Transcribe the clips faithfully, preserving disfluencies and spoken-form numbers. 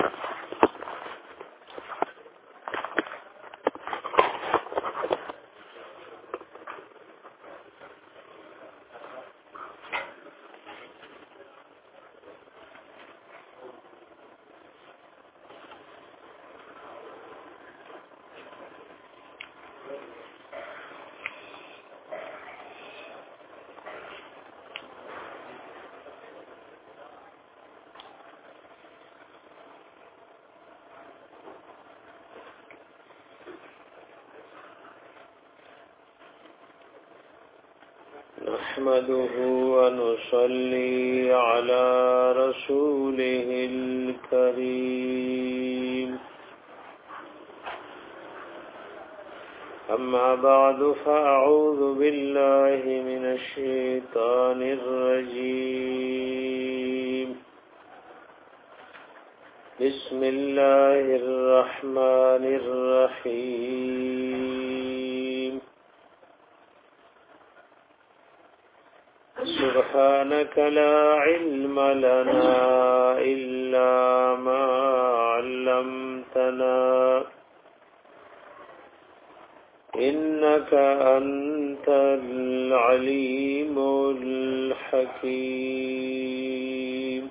نحمده ونصلي على رسوله الكريم أما بعد فأعوذ بالله من الشيطان الرجيم بسم الله الرحمن الرحيم سبحانك لا علم لنا إلا ما علمتنا إنك أنت العليم الحكيم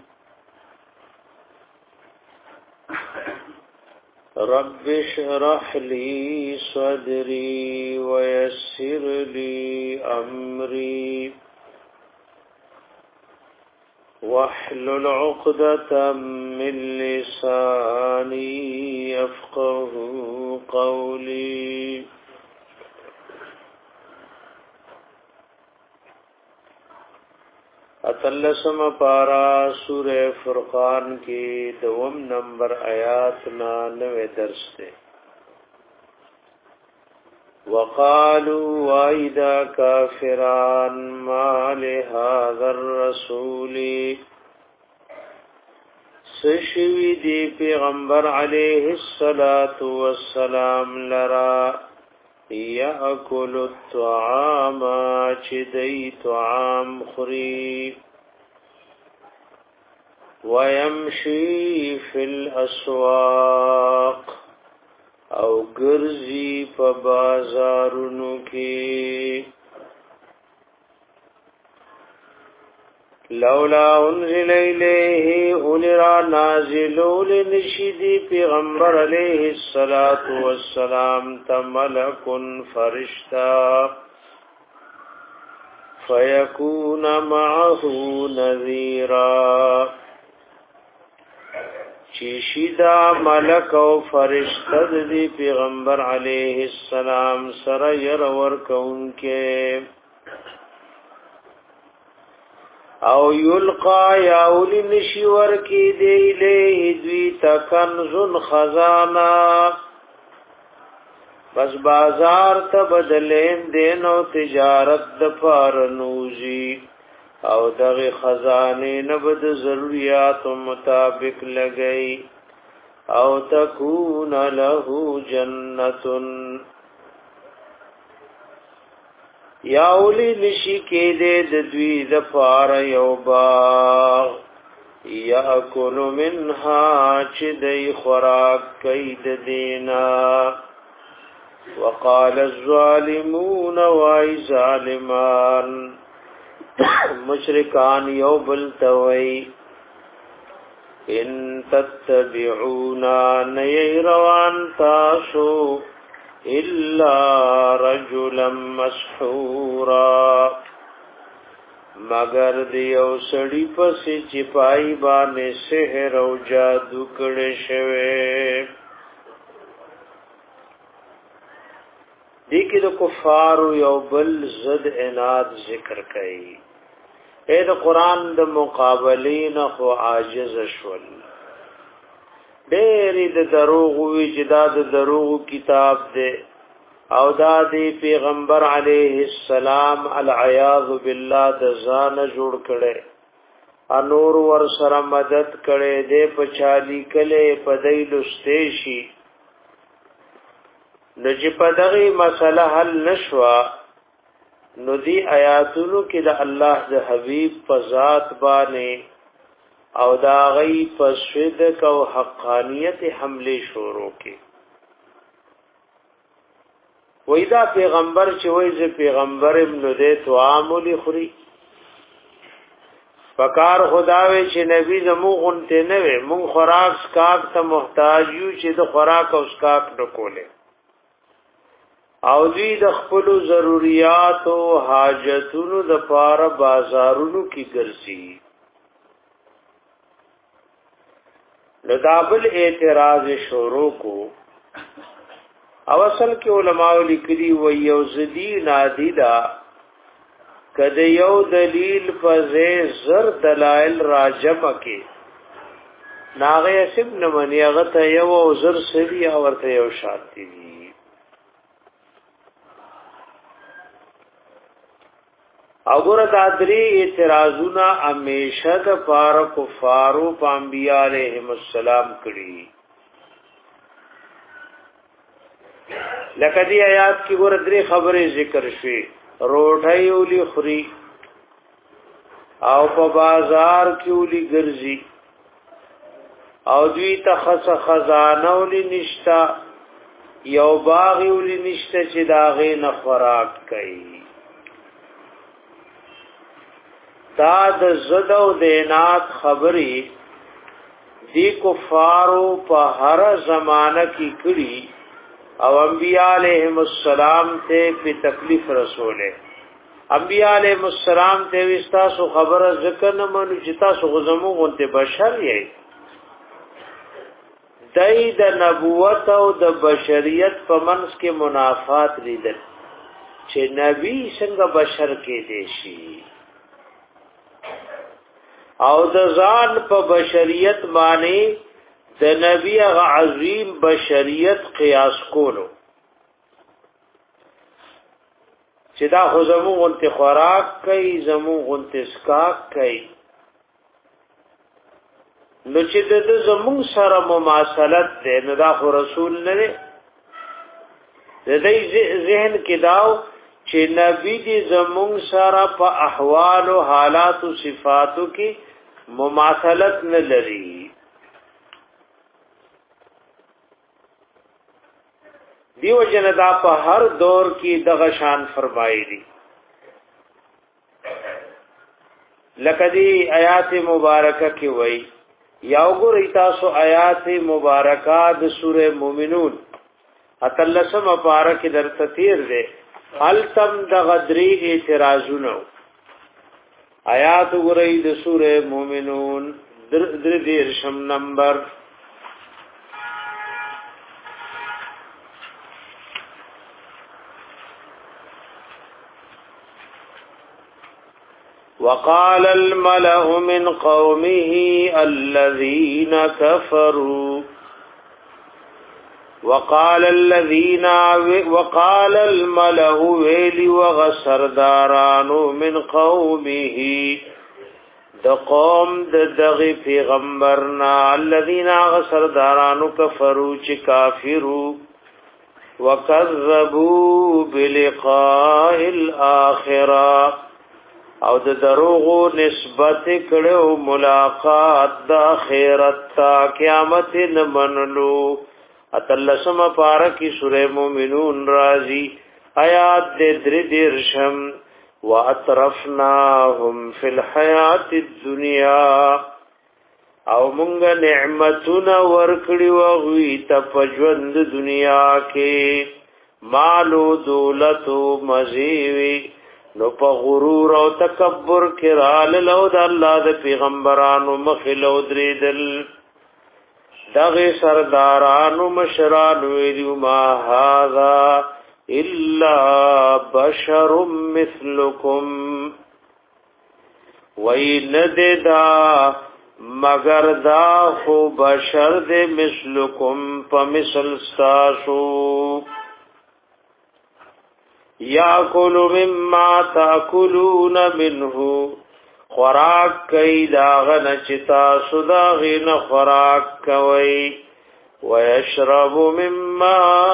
رب اشرح لي صدري ويسر لي أمري واحلل عقدة من لساني يفقه قولي اتلسم پارا سورہ فرقان کی دوم نمبر آیات نا نوے درس دے وقالوا وَإِذَا كَافِرًا مَا لِهَذَا الرَّسُولِ سشوی دی پیغمبر علیہ الصلاة والسلام لرا یأکل الطعام چدی طعام خری ویمشی فی الاسواق او گرزی په بازارونو کې لولا انزل الیه اولرا نازلول نشدی پیغمبر علیہ الصلات والسلام تملک فرشتہ فیکون معه نذیرا چیشیدا ملک او فرشتہ دی پیغمبر علیہ السلام سره ير ور کونکه او یلقا یاول نشور کی دی له دوی تکنز خزانه بس بازار ته بدلین دین او تجارت د فارنوزی او دغه خزانه نبد ضرورت مطابق لګئی او تکون له جنت یا اولی نشی کې دې د دوی د فار یو باغ یاکل منها چې دې خوراک کید دینا وقال الظالمون وای ظالمان مشرکان یو بل توي ان تتبعونا نیروان تاسو الا رجلا مسحورا مگر دیو سړی پس چې پای باندې سحر او جادو کړي شوی دي کې د کفارو یو بل زد عناد ذکر کړي اې د قران د مقابلین خو عاجز شول ډېر د دروغ وی جدا د دروغ کتاب دی او دا دی پیغمبر علیه السلام العیاذ بالله د ځان جوړ کړي انور ور سره مدد کړي دې پچالی کله پدای لستېشي نجی پدغی مسئلہ حل نشوا نو دی آیاتونو کې د الله د حبیب په ذات باندې او دا غي په صدق او حقانیت حمله شروع کی وای دا پیغمبر چې وای ز پیغمبر ابن دې تو عامل خوري پکار خداوي چې نبی زمو غنته نه وي مون خوراک سکاک ته محتاج یو چې د خوراک او سکاک نکوله او دوی د خپل ضرورت او حاجتونو د پاره بازارونو کې ګرځي لدابل اعتراض شروع کو او اصل کې علماء لیکلي و یو زدی نادیدا کده یو دلیل فزه زر دلائل راجم کې ناغه اسب نمنی هغه ته یو زر سوي او ورته یو شانتی دي او ګور دادری اعتراضونه همیشه د پار کفارو په انبیاء علیهم السلام کړي لکه دی آیات کی ګور درې خبرې ذکر شوي روټي ولي خوري او په بازار کې ولي ګرځي او دوی ته خص خزانه ولي نشتا یو باغ ولي نشتا چې داغه نه خوراک کوي دا د زدو دینات خبري دی کفارو په هر زمانہ کې کړي او انبیاء علیہم السلام ته په تکلیف رسوله انبیاء علیہم السلام ته وستا سو خبره ذکر نه منو چې تاسو غزمو غونته بشر یې دای د نبوت او د بشریت په منځ کې منافات لیدل چې نبی څنګه بشر کې دیشي او د ځان په بشریت باندې د نبی هغه عظیم بشریت قیاس کولو چې دا خو زمو غنته خوراک کوي زمو غنته اسکاک کوي نو چې د زمو سره مماثلت ده نو دا خو رسول نه دی د دې ذهن کې داو چې نبی دې زمو سره په احوال او حالات او صفاتو کې مماثلت نه لري دیو جندا په هر دور کې دغه شان فرمایلی لکه دی آیات مبارکه کې وای یا وګورئ تاسو آیات مبارکه د سوره مومنون اتلسم پارک درته تیر ده التم د غدری اعتراضونه آیات وګورئ د سوره مومنون در در دیرشم نمبر وقال الملأ من قومه الذين كفروا وقال الذين وقال الملأ ويلي وغسردارانو من قومه د قوم د دغه پیغمبرنا الذين غسردارانو كفروا چې کافرو وكذبوا بلقاء الاخره او د دروغو نسبت کړو ملاقات د آخرت تا قیامت نه منلو اتلسم پارکی سورہ مومنون رازی آیات دے در درشم وَأَطْرَفْنَاهُمْ فِي الْحَيَاةِ الدُّنْيَا او منگ نعمتنا ورکڑی وغوی تپجوند دنیا کے مالو دولتو مزیوی نو په غرور او تکبر کې رال لو د الله د پیغمبرانو مخلو درېدل دغه سردارانو مشران ویلو ما هذا الا بشر مثلكم وَإِنَّدَا مگر دا خو بشر دے مثلکم پا مثل ستاسو یاکلو مما تاکلون منہو خوراک کئی داغن چتا صداغین خوراک کوئی ویشرب مما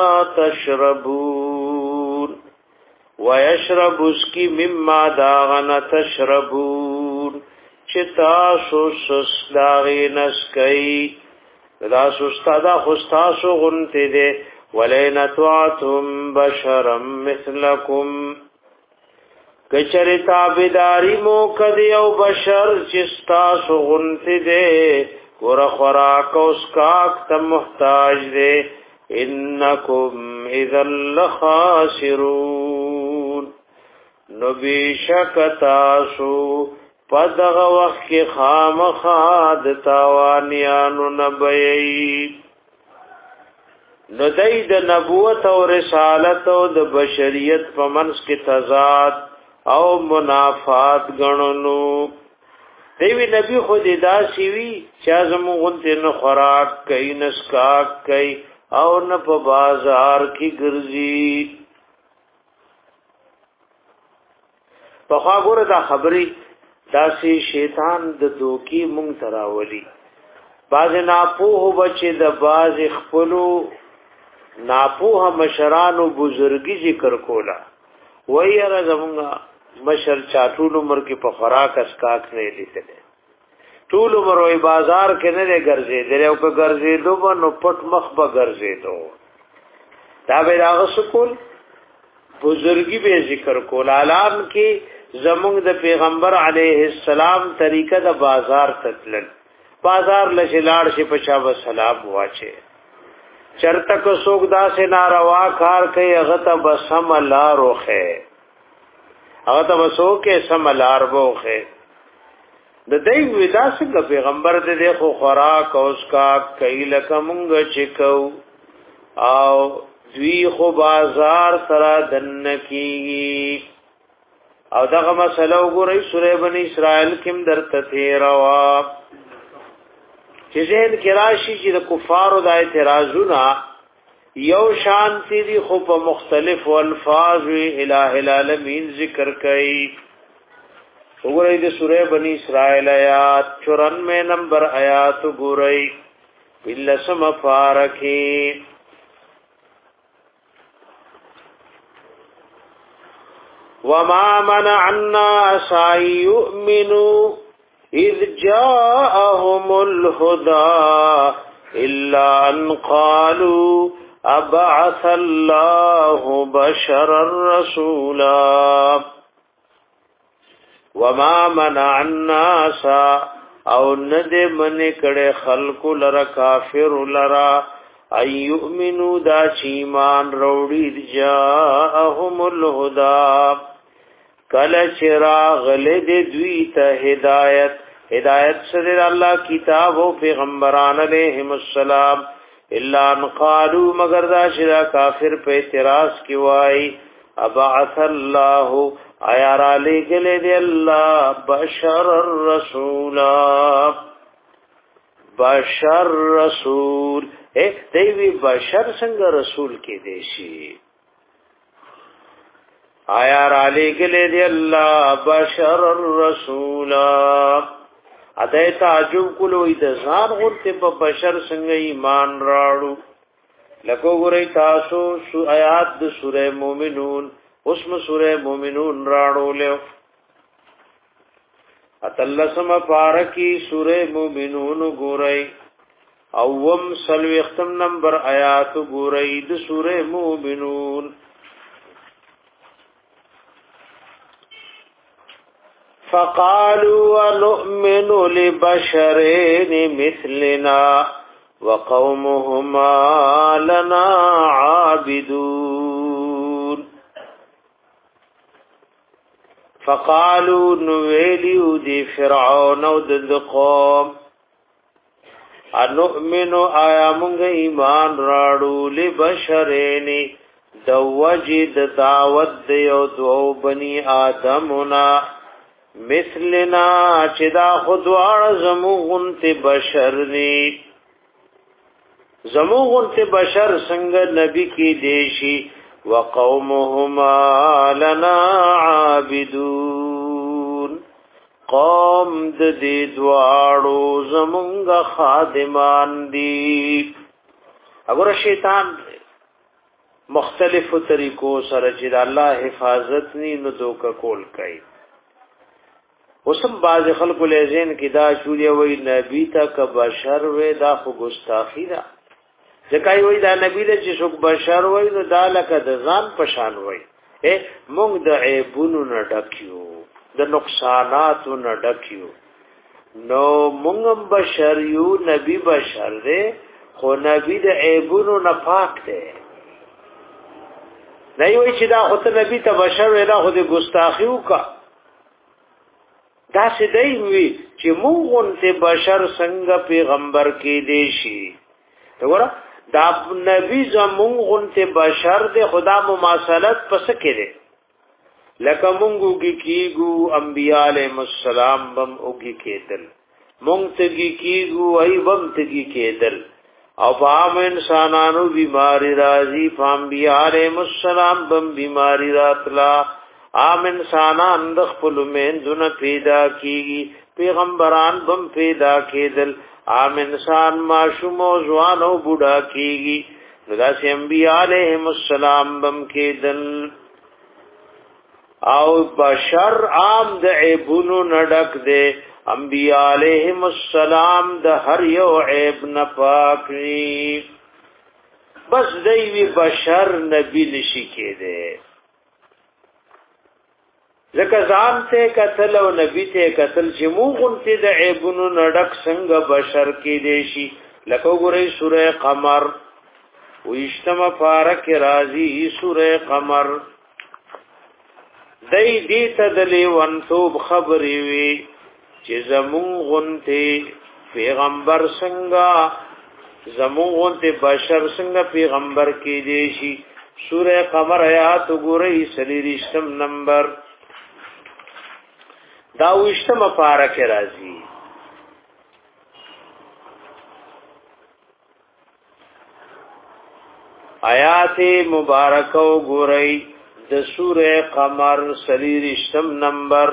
تشربون ویشرب اسکی مما داغن تشربون چتا سو سستاغی نسکی دا سستا دا خستاسو غنتی دے ولین اتواتم بشرم مثلکم کچری تابداری مو کدی او بشر چستاسو غنتی دے ور خوراک اسکاک تم محتاج دے انکم اذن لخاسرون نبیشک تاسو پدغ وقت کی خام خاد تاوانیانو نبیئی ندید نبوت و رسالت و د بشریت پمنس کی تضاد او منافات گننو دیوی نبی خود داسی وی چازمو غنتی نخوراک کئی نسکاک کئی او نپ بازار کی گرزی پخوا گور دا خبری داسی شیطان د دوکی مونږ تراولی باز ناپوه بچی د باز خپلو ناپوه مشرانو بزرگی ذکر کولا وی را زمونږه مشر چاټول عمر کې په خوراک اسکاک نه لیدل ټول عمر وی بازار کې نه ګرځي درو کې ګرځي دوه نو پټ مخ به ګرځي دو دا به راغ سکول بزرگی به ذکر کول اعلان کې زمونږ د پیغمبر علیه السلام طریقه د بازار تتلل بازار لشلاړ شي پچا و سلام واچه چرته کو سوګ داسې ناروا کار کوي هغه ته بسم الله روخه هغه ته وسو کې سم لار بوخه د دې ودا څنګه پیغمبر دې خو خوراک او اسکا کایل کمنګ چکو او دوی خو بازار سره دن کی او دغه مسله وګورئ سورې بنی اسرائیل کې درته تیروا چې ذهن کې راشي چې د کفارو د اعتراضونه یو شانتی دي خو په مختلف الفاظ الہ العالمین ذکر کوي وګورئ د سورې بنی اسرائیل آیات چورانوے نمبر آیات وګورئ بلسم فارکی وما منع الناس أن يؤمنوا إذ جاءهم الهدى إلا أن قالوا أبعث الله بشرا رسولا وما منع الناس او ند من کړه خلق لرا کافر لرا أن يؤمنوا دا چیمان روڑی جاءهم الهدى کل چراغ لد دوی ته ہدایت ہدایت سره الله کتاب او پیغمبران علیهم السلام الا ان قالوا مگر دا شرا کافر په اعتراض کی وای ابعث الله آیا را لګل دی الله بشر الرسول بشر رسول اے دیوی بشر څنګه رسول کې دیشي آیا را لګلې دی الله بشر الرسول اته تعجب کولو د ځان ورته په بشر څنګه ایمان راړو لکه ګورئ تاسو سو آیات د سوره مومنون اوسم سوره مومنون راړو له اتلسم پارکی سوره مومنون ګورئ اوم سلوی ختم نمبر آیات ګورئ د سوره مومنون فقالوا ونؤمن لبشرين مثلنا وقومهما لنا عابدون فقالوا نويليو دي فرعون او د قوم انؤمن آیا مونږ ایمان راړو لبشرين د وجد دعوت دیو دو بني آدمنا مثلنا چې دا خودوار زموغنت بشر نی زموغنت بشر څنګه نبی کی دیشی وقومهما لنا عابدون قوم د دې دواړو زمونږ خادمان دي اگر شیطان مختلفو طریقو سره چې الله حفاظت نی نو دوک کول کوي وسم باز خلق لزین کی دا شولی وی نبی تا ک بشر و دا خو گستاخی دا ځکه وی دا نبی له چې څوک بشر وی نو دا لکه د ځان پشان وی اے مونږ د عیبونو نه ډکیو د نقصاناتو نه ډکیو نو مونږ بشر یو نبی بشر دی خو نبی د عیبونو نه پاک دی نه وی چې دا خو ته نبی ته بشر وی دا خو د گستاخی وکا دا سدای وی چې مونږ ته بشر څنګه پیغمبر کې دی شي وګوره دا نبی زمونږ ته بشر دی خدا مماثلت پس کړي لکه مونږ کی کیګو انبیاء علیهم السلام بم اوږي کېدل مونږ ته کی کیګو ای بم ته کی کېدل او عام انسانانو بیماری راځي انبیاء علیهم السلام بم بیماری راتلا عام انسانان د خپل مندونه پیدا کیږي پیغمبران بم پیدا کېدل عام انسان معصوم او ځوان او بوډا کیږي نو دا سي انبیاء علیهم السلام بم کېدل او بشر عام د عیبونو نډک دے انبیاء علیهم السلام د هر یو عیب نه پاک بس دی بشر نبی نشی کېده ځکه ځان ته قتل او نبی ته قتل چې موږ ته د عیبونو نډک څنګه بشر کې دی شي لکه ګورې سوره قمر ویشتمه پارک راځي سوره قمر دای دې ته د لیوانتوب خبرې وي چې زمون غنته پیغمبر څنګه زمون غنته بشر څنګه پیغمبر کې دی شي سوره قمر آیات ګورې سلیریشتم نمبر دا وشتمه پارک راځي آیات مبارکه ګورئ د سوره قمر سلیریشتم نمبر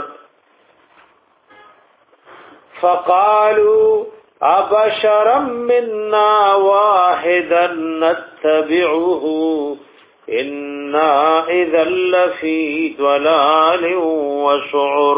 فقالوا ابشرا منا واحدا نتبعه انا اذا لفي ضلال وسعر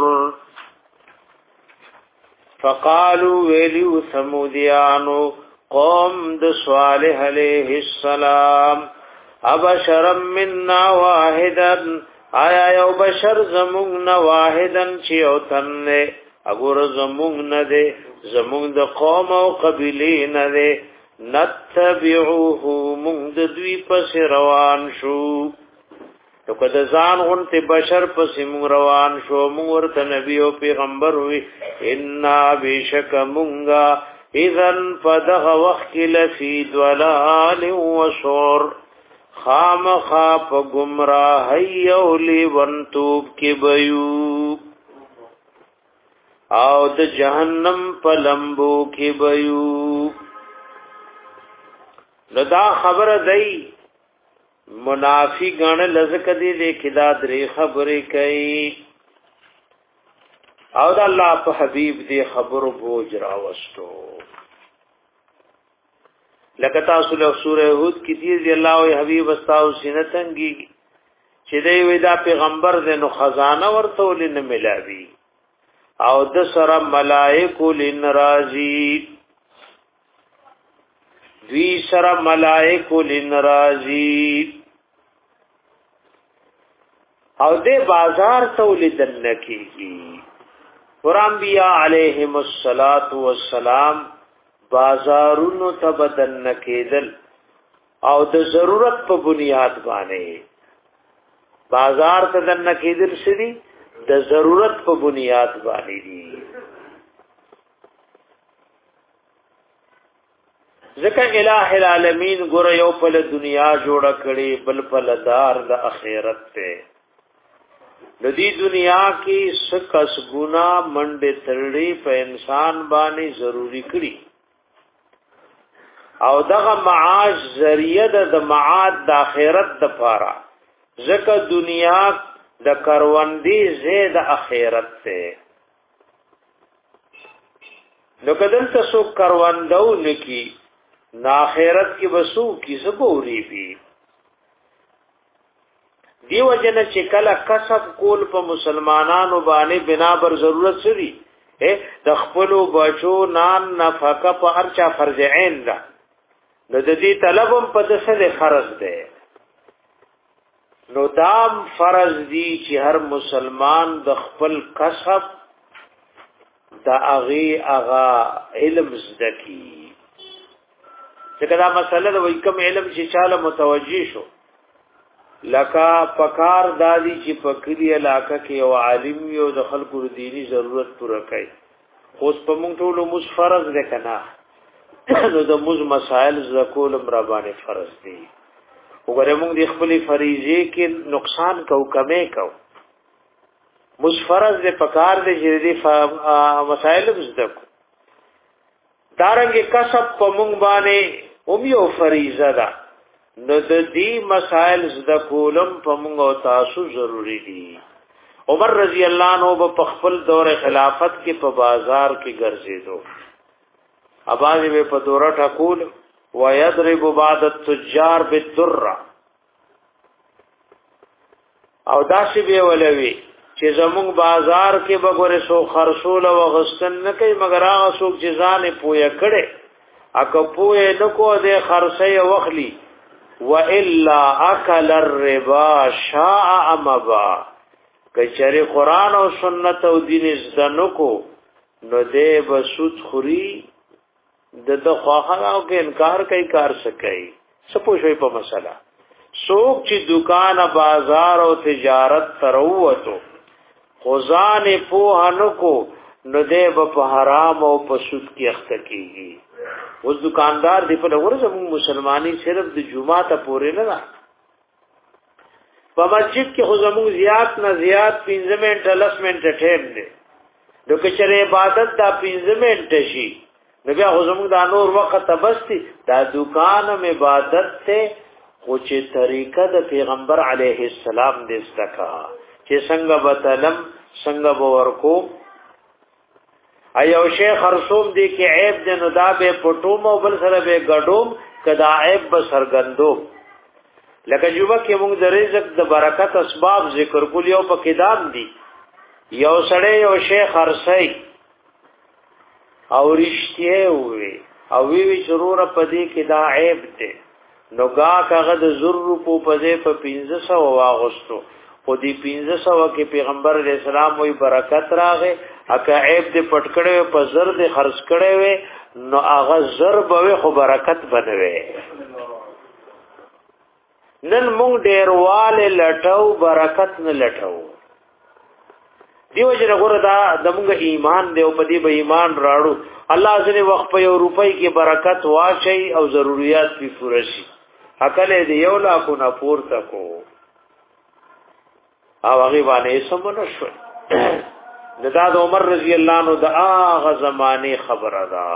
فقالوا ویلو ثمودیانو قوم د صالح علیہ السلام ابشرا منا واحدا آیا یو بشر زمون نه واحدا چې او تنه اګور زمون نه ده زمون د قوم او قبیله نه ده نتبعوه مون د دوی پس روان شو نو کله ځان غونته بشر پس مون روان شو مون ورته نبی او پیغمبر وی ان بشک مونگا اذن فدغ وقت لفی ضلال وسعر خام خاپ گمراهی او لیونتوب کی بیو او د جهنم پلمبو کی بیو نو دا خبر دی منافی گان لزک دی دی کدا دری خبری کئی او دا اللہ پا حبیب دی خبر بوج راوستو لکتا سلح سورہ حود کی تیز دی اللہ و حبیب استاو سینتنگی چی دی ویدا پیغمبر دی نو خزانه ورطو لن ملاوی او د سر ملائکو لن رازی دوی سر ملائکو لن رازی او دے بازار تولیدن نکیگی قرآن بیا علیہم الصلاة والسلام بازارونو تبدن نکیدل او د ضرورت په بنیاد باندې بازار تدن نکیدل سری د ضرورت په بنیاد باندې دي ځکه الٰه العالمین ګور یو په دنیا جوړ کړي بل په دار د اخرت ته د دې دنیا کې سکس ګنا منډه تړلې په انسان باندې ضروری کړي او دغه معاش ذریعہ د معاد د اخرت د پاره ځکه دنیا د کروندې زید اخرت ته نو کدل تاسو کروندو نکی نا اخرت کې بسو کی زبوري بي دیو جن چې کله کسب کول په مسلمانانو باندې بنا بر ضرورت سری د خپل بچو نان نفقه په هر چا فرض عین ده نو د دې طلبم په دسه فرض ده نو دام فرض دی چې هر مسلمان د خپل کسب د اغي اغا علم زدکی څنګه دا مسله د وکم علم چې چاله متوجي شو لکه پکار دادی چې پکړی علاقه کې یو عالم یو د خلکو دینی ضرورت پوره کوي اوس په موږ ټول مس فرض ده کنه نو د مز مسائل زکول مرابانه فرض دي وګوره موږ د خپل فریضه کې نقصان کو کمې کو مس فرض ده پکار دي چې د مسائل زده کو دارنګه کسب په موږ باندې اوم یو فریضه ده نو د دې مسائل زده کولم په موږ او تاسو ضروری دي عمر رضی الله عنه په خپل دور خلافت کې په بازار کې ګرځېدو اباظ به په دوره ټکول ويضرب بعض التجار بالدره او داسې به ولوي چې زموږ بازار کې به ګوره سو خرصول او غستن نه کوي مگر هغه څوک چې ځان پوهه کړي اګه پوهه نکو د خرڅي وخلی والا اكل الربا شاء امبا کچره قران او سنت او دین زدنو کو نو دې بسوت خوري د د خواخه او کې انکار کوي کار سکي سپو شوي په مسله څوک چې دکان بازار او تجارت تروتو خزان په هنکو نو دې په حرام او په سود کې اخته کیږي اوس دکاندار دی په لور زمو مسلمانی صرف د جمعه ته پورې نه ده په مسجد کې خو زمو زیات نه زیات پنځه منټه لس منټه ټیم دی نو که چېرې عبادت دا پنځه منټه شي نو بیا خو زمو د نور وخت بستی دا دکان م عبادت ته خو چې طریقه د پیغمبر علیه السلام دې ستکا چې څنګه بتلم څنګه ورکو ایو شیخ خرصوم دی کې عیب دې نو دا به پټوم او بل سره به ګډوم کدا عیب به سرګندو لکه جوبه کې موږ د رزق د برکت اسباب ذکر کول یو په کدام دي یو سړی یو شیخ خرصي او رښتیا وي او وی وی ضرور په دې کې دا عیب دی نو گا کاغه د زر په پځې په پنځه سو واغستو په دې پنځه سو کې پیغمبر علیہ السلام وی برکت راغې اکه عیب دې پټ کړي په زر دې خرج کړي وي نو هغه زر به خو برکت بنوي نن مونږ ډیرواله لټاو برکت نه لټاو دیو جن غره دا د مونږ ایمان دی او په دې به ایمان راړو الله ځنه وخت په یو روپۍ کې برکت واچي او ضرورت به پوره شي عقل دې یو لا کو نه پورته کو او هغه باندې سمونه شو دا د عمر رضی الله عنه د هغه زمانه خبره ده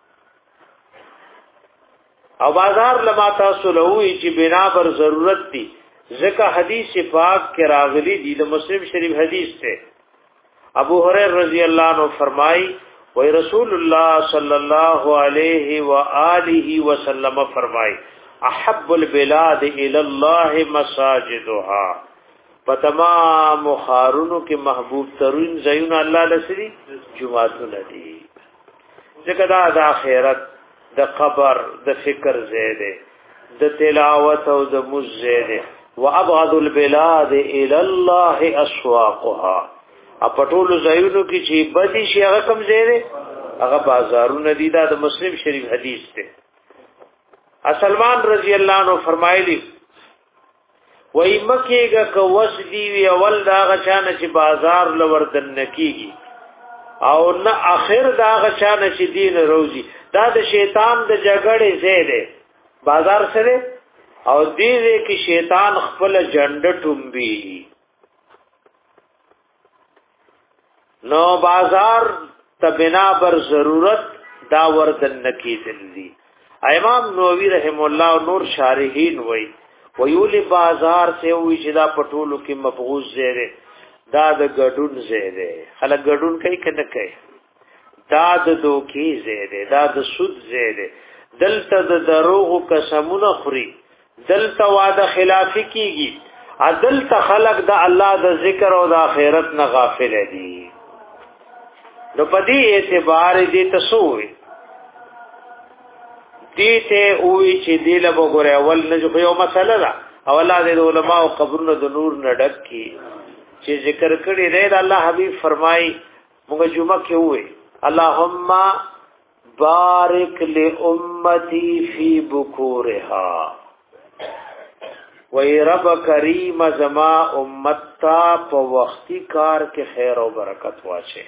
او بازار لما تاسو لوي چې بنا بر ضرورت دي ځکه حدیث پاک کې راغلي دي د مسلم شریف حدیث ته ابو هريره رضی الله عنه فرمای وای رسول الله صلی الله علیه و آله وسلم فرمای احب البلاد الى الله مساجدها په تمام خارونو کې محبوب ترين زيون الله لسري جمعهونه دي ځکه دا د آخرت د قبر د فکر زیاده د تلاوت او د مزیده وابغض البلاد الى الله اسواقها اپټول زيونو کې چې بدی شي هغه کم زیاده هغه بازارونه دي دا د مسلم شریف حدیث ته سلمان رضی الله عنه فرمایلی وای مکیګه کو وس دی وی اول دا غچانه چې بازار لوردن نکیږي او نه اخر دا غچانه چې دین روزي دا د شیطان د جګړې زیاده بازار سره او دې کې شیطان خپل جنډ ټومبي نو بازار تبنا بر ضرورت دا وردن نکیدل دي امام نووي رحم الله نور شارحین وای ویول بازار سے وی چې دا پټولو کې مبغوز زیره دا د ګډون زیره خلک ګډون کوي کنه کوي دا د دوکي زیره دا د سود زیره دلته د دروغ قسمونه خوري دلته واده خلافی کیږي عدل تخلق د الله د ذکر او د آخرت نه غافل دي. نو په دې اعتبار دې تسوي دې ته وی چې دې له وګوره اول نه یو مسله ده اوله د علماء او قبرونو د نور نه ډک کی چې ذکر کړي دی الله حبیب فرمای موږ جمعه کې وې اللهم بارک لامتی فی بکورها وی رب کریم زما امتا په وختي کار کې خیر او برکت واچي.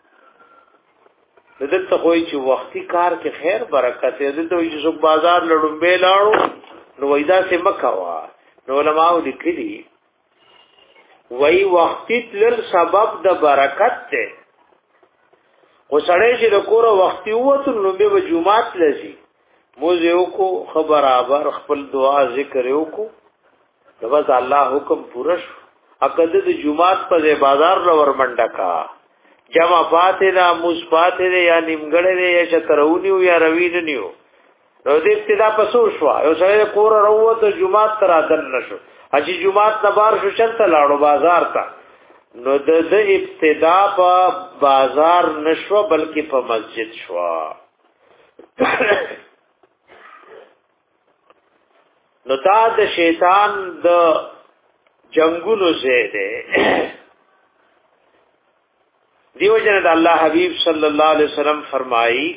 دلته خوې چې وختي کار کې خیر برکت دې ته چې څوک بازار لړم به لاړو نو وېدا سه مکوا نو علماء لیکلي وی وختي تل سبب د برکت ته خو سړی چې د کور وختي وته نو به جمعات لسی موږ یو کو خبرابر خپل دعا ذکر یو کو دا بس الله حکم پورش عقد د جمعات په بازار لور منډه کا جمع فاتحه مصفاتحه یا نیمګړې یا چترونیو یا رویننیو نو دې ابتدا پسو شو یو سره کور وروته جمعات تر ادن نشو اجي جمعات تبار شو چلته لاړو بازار ته نو د ابتدا په بازار نشو بلکې په مسجد شو. نو دا د شیطان د جنگونو زیده دیو جن د الله حبیب صلی الله علیه وسلم فرمایي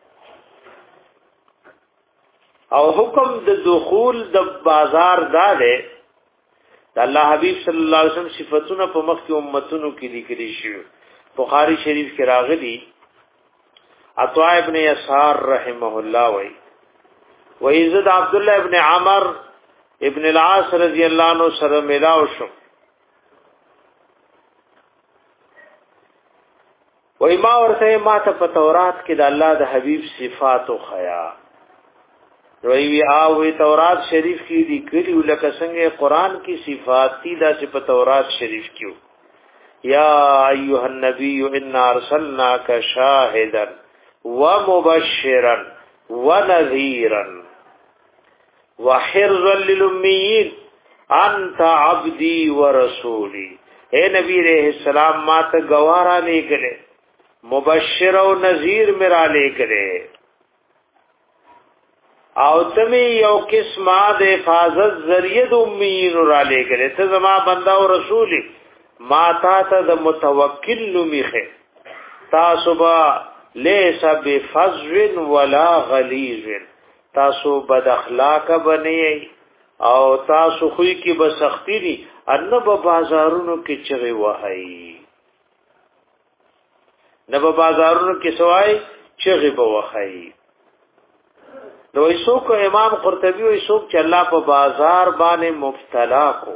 او حکم د دخول د بازار داله د الله حبیب صلی الله علیه وسلم صفاتونه په مخ کې امتونو کې لیکلي شي. بخاری شریف کې راغلي عطاء ابن یسار رحمه الله وای وایزد عبد الله ابن عمر ابن العاص رضی الله عنه سره ملاو شو وای ما ورته ما ته په تورات کې د الله د حبیب صفات او خیا روي وی او تورات شریف کې دي کلی ولکه څنګه قران کی صفات دي دا چې په تورات شریف کې یا ایها النبی انا ارسلناک شاهدا ومبشرا ونذيرا وحرزا للاميين انت عبدي ورسولي. اے نبی علیہ السلام ما ته گوارا لے گلے مبشر و نذیر میرا لے گلے او تمی یو قسمه د حفاظت ذریعہ د امین را لے گلے ته زما بندا او رسولی ما تا ته د متوکل نمیخه تاسو با لیس بفظ ولا غلیظ تاسو بد اخلاق بنئ او تاسو خوې کې بسختی دي ان په بازارونو کې چغې وهاي نه په بازارونو کې سوای چغې به وهاي. نو ایسو کو امام قرطبی وی سو چې الله په بازار باندې مبتلا کو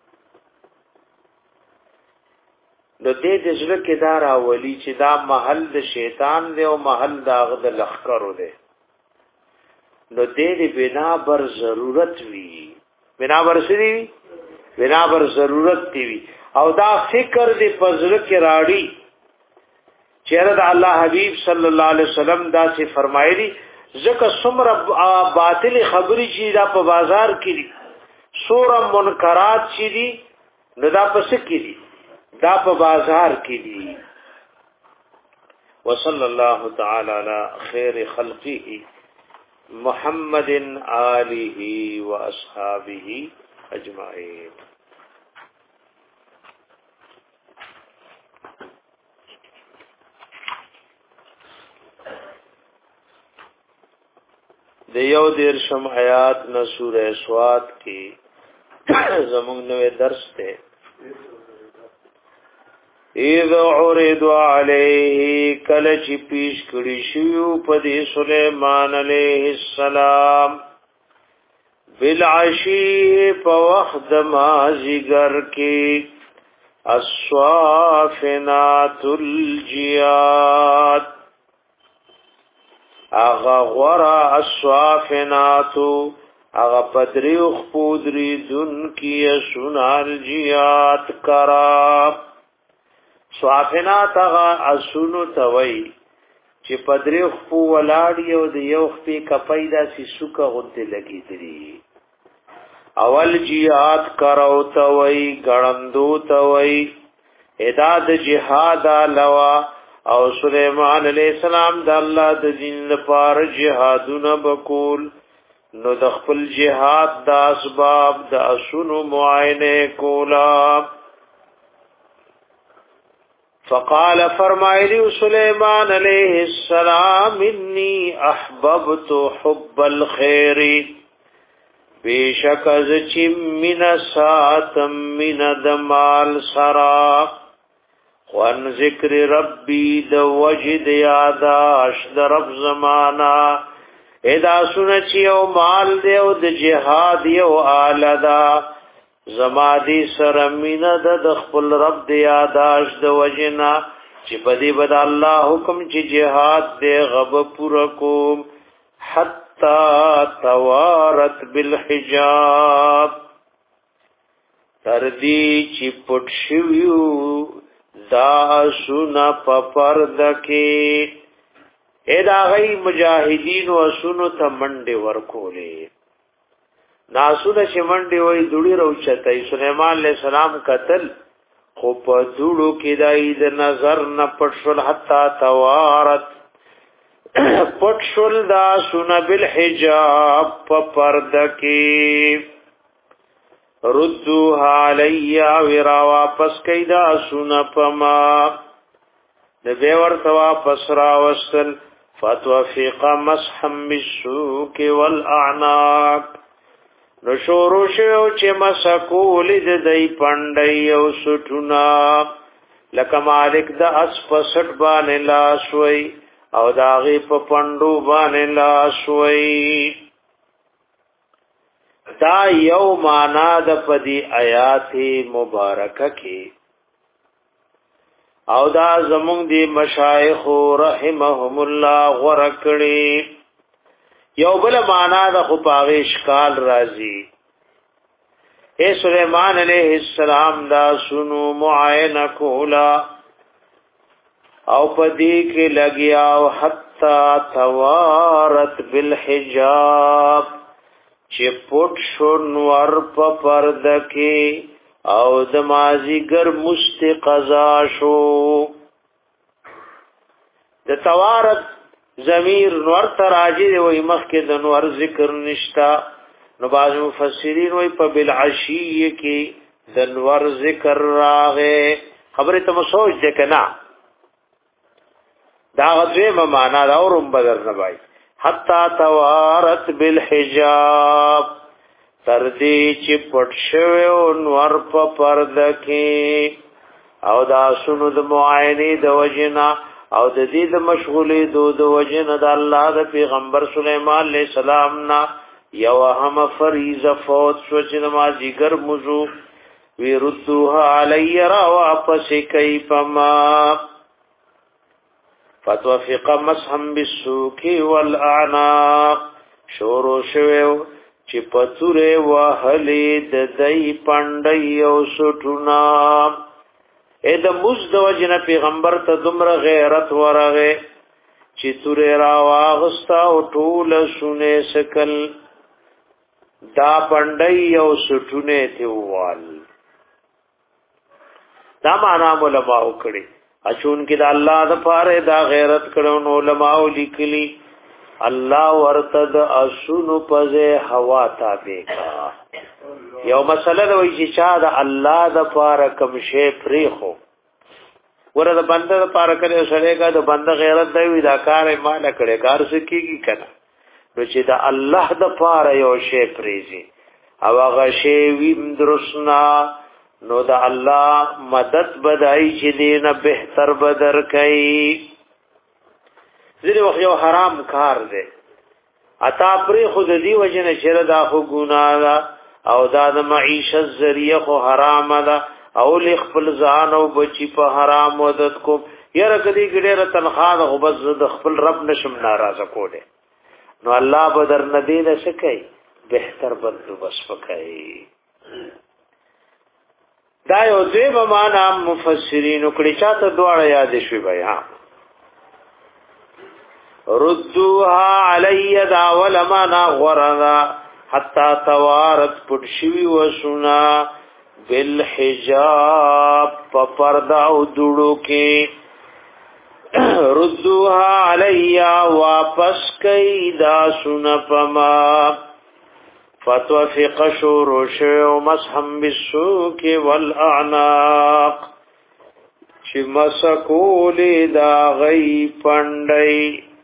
نو دې د ځل کې دار اولی چې دا محل د شیطان دی او محل د هغه د لخرو دی نو دې دې بنا بر ضرورت وی بنا بر سری بنا بر ضرورت دی او دا فکر دې پزړه کې راړي چیرې د الله حبیب صلی الله علیه وسلم دا چې فرمایلی زکه څومره باطل خبرې چې دا په بازار کې دي سوره منکرات چې دي نو دا پس کې دي دا په بازار کې دي. وصلی الله تعالی علی خیر خلقه محمد آله و اصحابه اجمعین. د یو دیر شم آیات نہ سورہ سواد کی زمون نوې درس ته اذا عرض علیه کله چې پیش کړي شو په دې سليمان علیه السلام بالعشی په وخت مازیګر کې الصافنات الجیاد اغا غورا الصافناتو اغا پدریو خپودری دن کی سنال جیات کراب صافنات اغا اسونو توی چې پدریو خپو ولاړی او د یو خپې کپیدا سی سوکا غنته لګی دری اول جهاد کرو توي غړندو توي اداد جهاد لوا او سليمان عليه السلام د الله د دین لپاره جهادونه وکول نو د خپل جهاد د اسباب د اسونو معاینه کولا فقال فرمایلی سليمان عليه السلام اني احببت حب الخير بیشک از چی من ساتم من دمال سرا وان ذکر ربی د وجد یاداش د رب زمانا ادا سنچی او مال دیو د جهاد یو آلدا زمادی سر من د خپل رب د یاداش د وجنا چې بدی بد الله حکم چې جهاد دی غب پور کوم حتا توارت بالحجاب تردی چې پټ شویو دا سنا پپرد کې ادا غي مجاهدین و سنو ته منډه ورکولې ناسونه چې منډه وای دوړي روچتای سليمان عليه السلام قتل خو په دوړو کې دای د نظر نه پټول حتا توارت پټول دا سنا بالحجاب پپرد کې ردوها علیا ورا واپس کیدا سنا پما نبی ورته واپس را وصل فتوفق مسحا بالسوق والاعناق نشورو شو چې مسکول د دای پندای او سټونا لکه مالک د اس پسټ باندې لاسوي او داغي په پندو باندې لاسوي دا یو معنا د پدی آیات مبارکه کې او دا زمونږ دی مشایخ رحمهم الله ورکړي یو بل معنا د خو پاغه اشکال راځي اے سليمان علیہ السلام دا سنو معاینه کولا او پدی کې لګیا او حتا توارت بالحجاب چې پټ شو نور په پرده کې او د مازیګر مستقزا شو د توارت ضمیر نور تراجی دی وای مخکې د نور ذکر نشتا نو باز مفسرین وای په بالعشی کې د نور ذکر راغې خبره ته سوچ دې کنا دا غوې معنا دا اورم بدر نه وای حتا توارت بالحجاب تردی چې پټ شوو نور په پرده کې او دا سونو د معاینه د وجنا او د دې د مشغولې دو د وجنا د الله د پیغمبر سليمان عليه السلام نا یو هم فریضه فوت شو چې ما جګر موضوع وی ردوها علی را واپس کیفما فتوفق مسحا بالسوق والاعناق شورو شویو چې پتوره وهلې د دای پندای او سټونا اې د مزد وجن پیغمبر ته دمر غیرت ورغه چې توره را واغستا او ټول سونه سکل دا پندای او سټونه تیوال دا معنا علماء کړي اچون کې د الله د پاره دا غیرت کړو نو علماء لیکلي الله ورتد اسونو پزه هوا تابع کا یو مسله د وی چې چا د الله د پاره کوم شی پریخو ورته بنده د پاره کړي سره کا د بنده غیرت دی دا کار مال کړي کار سکیږي کنه نو چې د الله د پاره یو شی پریزي او هغه شی ویم درسنا نو دا الله مدد بدای چې دینه بهتر بدر کوي ځینې وخت یو حرام کار دی اتا پرې خود دی وجنه چر دا خو ګناه ده او دا د معیشت ذریعہ خو حرام ده او خپل ځان او بچی په حرام مدد کو یره کدی ګډه تنخواه ده بس د خپل رب نشم ناراضه کوله نو الله بدر ندینه شکای بهتر بندوبس وکړي دا یو دوی به معنا مفسرین کړي چاته دواړه یاد شوي بیا ردوها علی دا ولما نا غرنا حتا توارت پټشوی وسنا بالحجاب پپردا او دړو کې ردوها علیا واپس کئ دا سن پما فتوفق شروش ومسحم بالسوق والاعناق چی مسکولی دا غی پندئی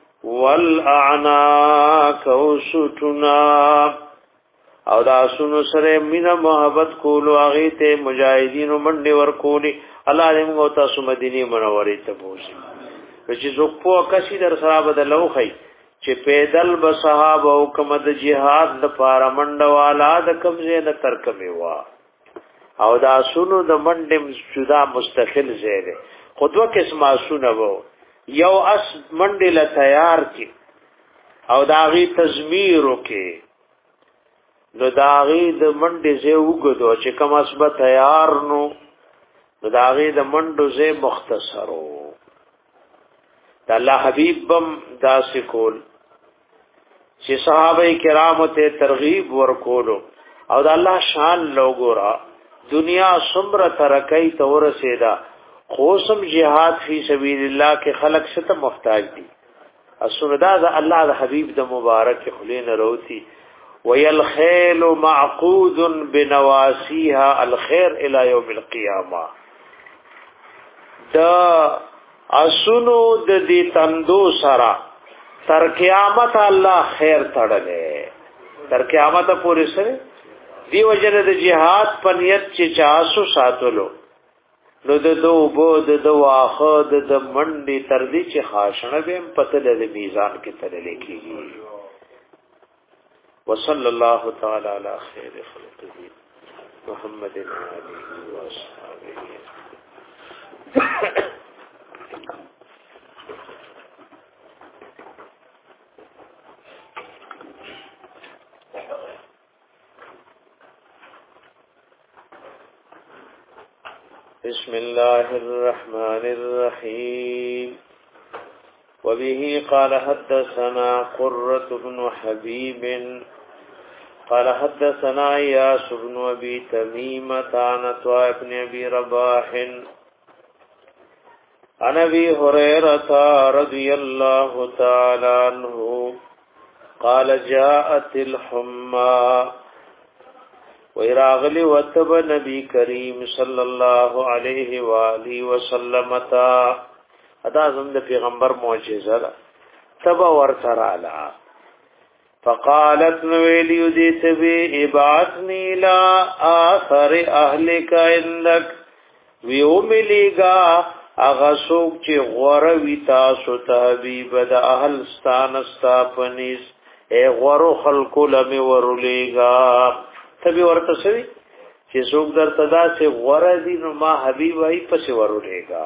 والاعناق او سٹنا او دا سنو سر من محبت کولو آغیت مجاہدین و منڈی ورکولی اللہ علم گوتا سو مدینی منوری تبوسی وچی زکپو کسی در سراب دلو خی چې پیدل به صحابه او کوم د جهاد د پاره منډه والا د کمزې نه ترکمه وا او دا سونو د منډه جدا مستقل زیره خودو قسمه سونه وو یو اس منډه ل تیار کی او داغي تزمیر وکي نو داغي د منډه زه وګدو چې کوم اسبه تیار نو نو داغي د منډو زه مختصرو د الله حبيب بم داسې کول چې صحابه کرامو ته ترغیب ورکولو او د الله شان لوګورا دنیا سمره ترکای تور سیدا خوسم جهاد فی سبیل الله کې خلق شته محتاج دي اسندا د الله د حبیب د مبارک خلین روتی ويلخيل معقود بنواسيها الخير الى يوم القيامه دا اسونو د دې تندو سرا تر قیامت الله خیر تړلې تر قیامت پورې سره دی وجنه د جهاد په نیت چې چاسو ساتلو نو د دو بود د واخه د منډي تر دې چې خاصنه به پته د میزان کې تلل کېږي وصلی الله تعالی علی خیر خلقه محمد علیه و اصحابہ. بسم الله الرحمن الرحيم وبه قال حدثنا قرة بن حبيب قال حدثنا إياس بن أبي تميمة عن عطاء بن أبي رباح عن أبي هريرة رضي الله تعالى عنه قال جاءت الحمى ویراغلی وتب نبی کریم صلی الله علیه و آله وسلم تا ادا زم د پیغمبر معجزه ده تبا ورترالا فقالت نویلی دیت بی ابعثنی لا آخر اهلک عندک ویوملیگا اغسوک چی غوروی تاسو تحبیب دا اهل ستانستا پنیس اے غورو خلقو لمی ورلیگا تبي ورته سوي چې څوک درته دا چې غوړه دي نو ما حبيب وايي پسې ورولېګا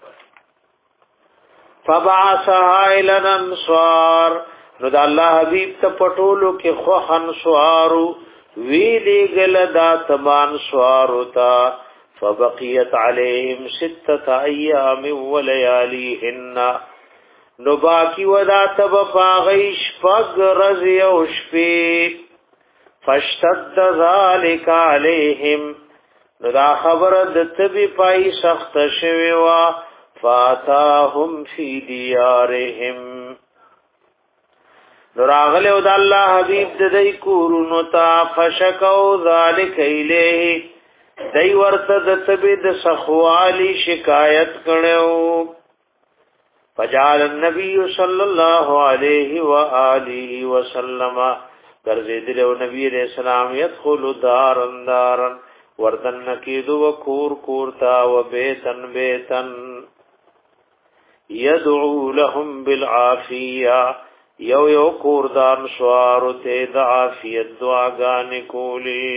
فبعثها الى الانصار نو د الله حبيب ته پټولو کې خو انصارو وی لګل دا تمان سوارو تا فبقيت عليهم سته ايام ولياليهن نو باقي ودا تب فاغيش فغ رزي او شپې فاشتد ذلك عليهم نو دا خبر د تبي پای سخت شوی وا فاتاهم في ديارهم نو راغله د الله حبيب د دې کورونو تا فشکو ذلك الیه دای ورته د تبي د سخوالی شکایت کړو فجعل النبي صلى الله عليه واله وسلم درزیدل او نبی علیہ السلام يدخل دارن دارن وردن نکیدو و کور کورتا و بیتن بیتن يدعو لهم بالعافیہ یو یو کوردان سوارو تے دعافیت دعاگانی کولی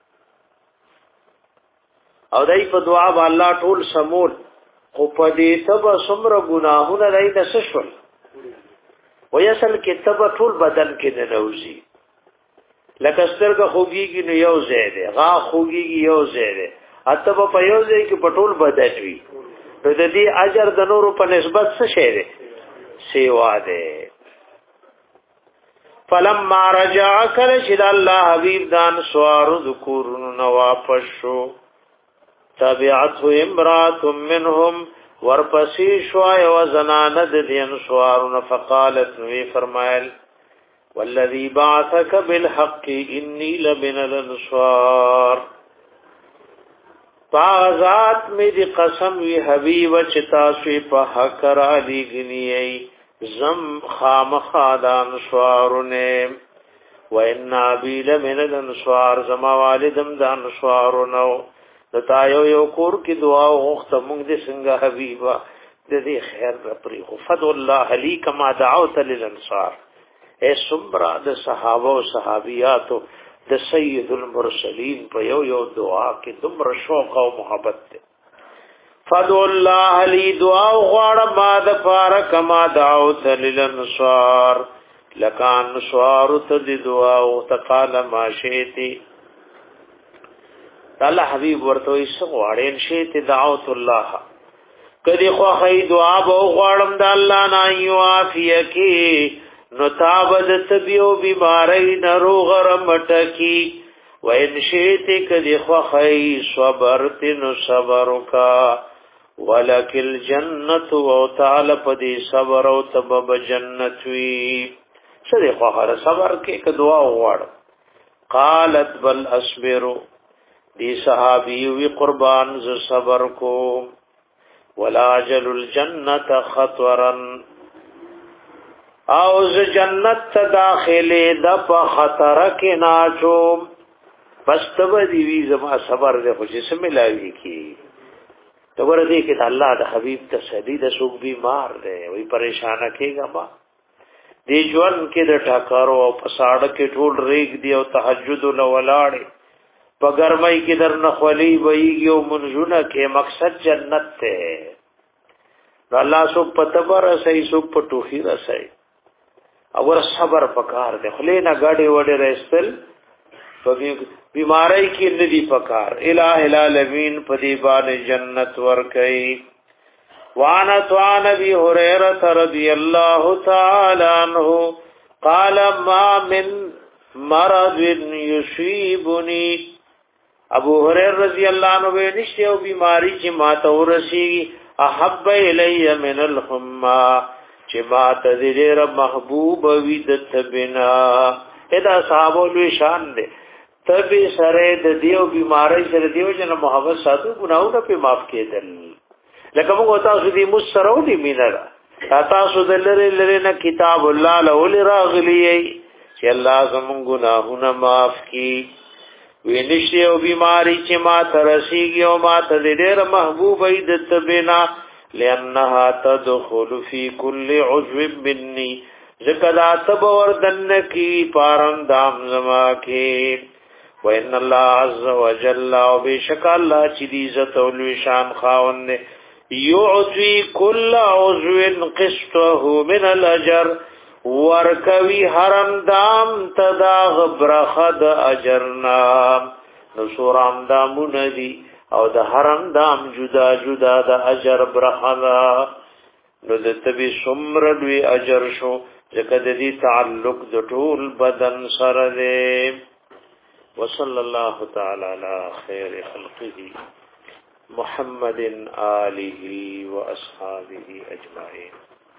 او دای په دعا با اللہ ټول سمول خو په دې تب سمره گناهونه دای د سشول ویسل کې تب ټول بدن کې نه نوزي لکه سترګه خوږیږي نو یو ځای دی غا خوږیږي یو ځای دی اته په یو ځای کې پټول بدل وي نو د دې اجر د نورو په نسبت څه شی دی سیوا دی فلما رجع کل شد الله حبیب دان سوار ذکورن واپس شو تابعته امرات منهم ورپسی شوای و زناند دین سوارن فقالت نوی فرمایل والذی بعثک بالحق انی لمن الانصار فازات می دی قسم وی حبیب چتا سوی په حق را لګنی زم خامخادان سوارونه و ان ابي لمن الانصار زما والدم دان سوارونو دتا یو یو کور کی دعا وخت مونږ دې څنګه حبیبا دې دې خیر پرې خو فضل الله علی کما دعوت للانصار اے سمرا د صحابه او صحابیاتو د سید المرسلین په یو یو دعا کې دومره شوق او محبت ده فضل الله علی دعا غواړه ما د فار کما دعوت للانصار لکان سوار ته دعا او تقال ما شئتی الله حبیب ورته یې غواړي ان شئت دعوت الله کدی خو خی دعا به غواړم د الله نه یو عافیه نو تابد تبیو بیماری نروغ رمٹکی وین شیط کدی خوخی صبرت نو صبرکا ولکل جنت و تعالی پدی صبر و تبب جنتوی شدی خوخر صبر کے کدعا غوار قالت بل اصبرو دی صحابیوی قربان ز صبر کو ولا جل الجنت خطورن او ز جنت ته داخله د په خطر کې ناچو بس تب دی وی زما صبر دې خو چې ملاوي کی تو ور دې کې الله د حبيب ته شدید سوق بیمار دی وی پریشان کېږي ما دې ژوند کې د ټاکارو او فساد کې ټول ریګ دی او تهجد له ولاړې په ګرمۍ کې در نخولي ویږي او منځونه کې مقصد جنت ته الله سو پتبر سي سو پټوخي رسي اور صبر پکار دے خلینا گاڑی وڑے رستل بیماری کی ندی پکار الہ العالمین پدیبان جنت ورکی وعنت وعن ابی حریرت رضی اللہ تعالی عنہ قال ما من مرض یصیبنی ابو حریر رضی اللہ عنہ نشتے و بیماری چی ماتا ورسیگی احب الی من الحمہ چې ما ته دې رب محبوب وي د تبنا ادا صحابه لوی شان دي تبي سره د دیو بیماری سره دیو جن محبت ساتو ګناونه په معاف کېدل لکه موږ تاسو دې مسرو دي مینه تاسو د لری لری نه کتاب الله له راغلی چې الله زمون ګناهونه معاف کړي وینشته او بیماری چې ما ترسيږي او ما ته دې رب محبوب وي د تبنا لأنها تدخل في كل عضو مني ذکر تب وردن کی پارندام زما کی وان الله عز وجل وبشک الله چې دې عزت او شان خاوند يعطي كل عضو قسطه من الاجر ورکوي هرندام تدا برخد اجرنا نصورام دامندي او د حرم دام جدا جدا د اجر برخلا نو د تبي سمر دوی اجر شو ځکه د دې تعلق د ټول بدن سره دی وصلی الله تعالی علی خیر خلقه محمد آله و اصحابه اجمعین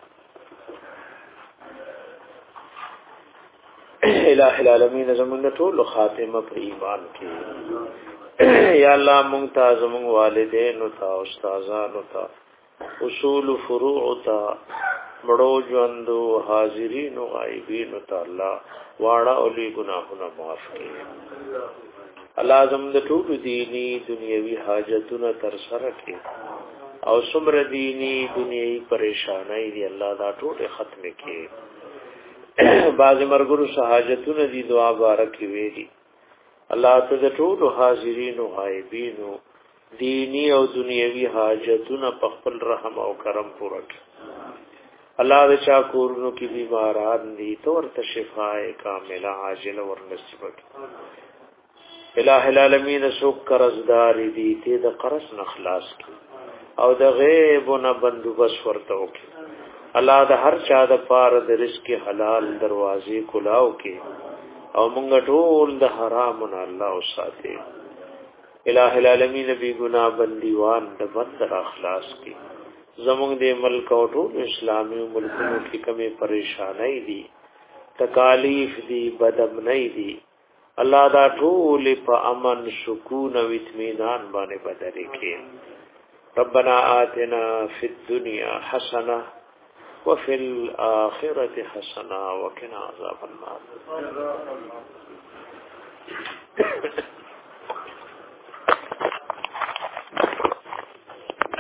الہ العالمین زمون ټول خاتمه په ایمان کې یا الله مونږ ته زموږ والدین او تا استادان او تا اصول فروع او تا مړو ژوندو حاضرین او غایبین او تا الله واړه او لوی ګناهونه معاف کړي الله زموږ د ټول دینی دنیوي حاجتونه تر سره کړي او څومره دینی دنیوي پریشانای دي الله دا ټول ختم کړي بعض مرګرو حاجتونه دي دعا بارک ویلي الله ته د ټول حاضرین او غایبین دینی او دنیوي حاجتونه په خپل رحم او کرم پوره کړي الله د چا کورونو کې بیماران دي تو ورته شفای کامله عاجله ور نصیب کړي الہ العالمین سو قرضدار دي ته د قرض نه خلاص کړي او د غیب نه بندوبس ورته وکړي الله د هر چا د پاره د رزق حلال دروازې کلاو کې او مونږ ټول د حرام نه الله وساتي الہ العالمین نبی گناہ بندیوان د بندر اخلاص کې زمونږ د ملک او ټول اسلامي ملکونو کې کمی پریشانای دي تکالیف دي بدامنۍ دي الله دا ټول په امن سکون او اطمینان باندې بدل کړي ربنا آتنا فی الدنيا حسنه وفي الآخرة حسنه وقنا عذاب النار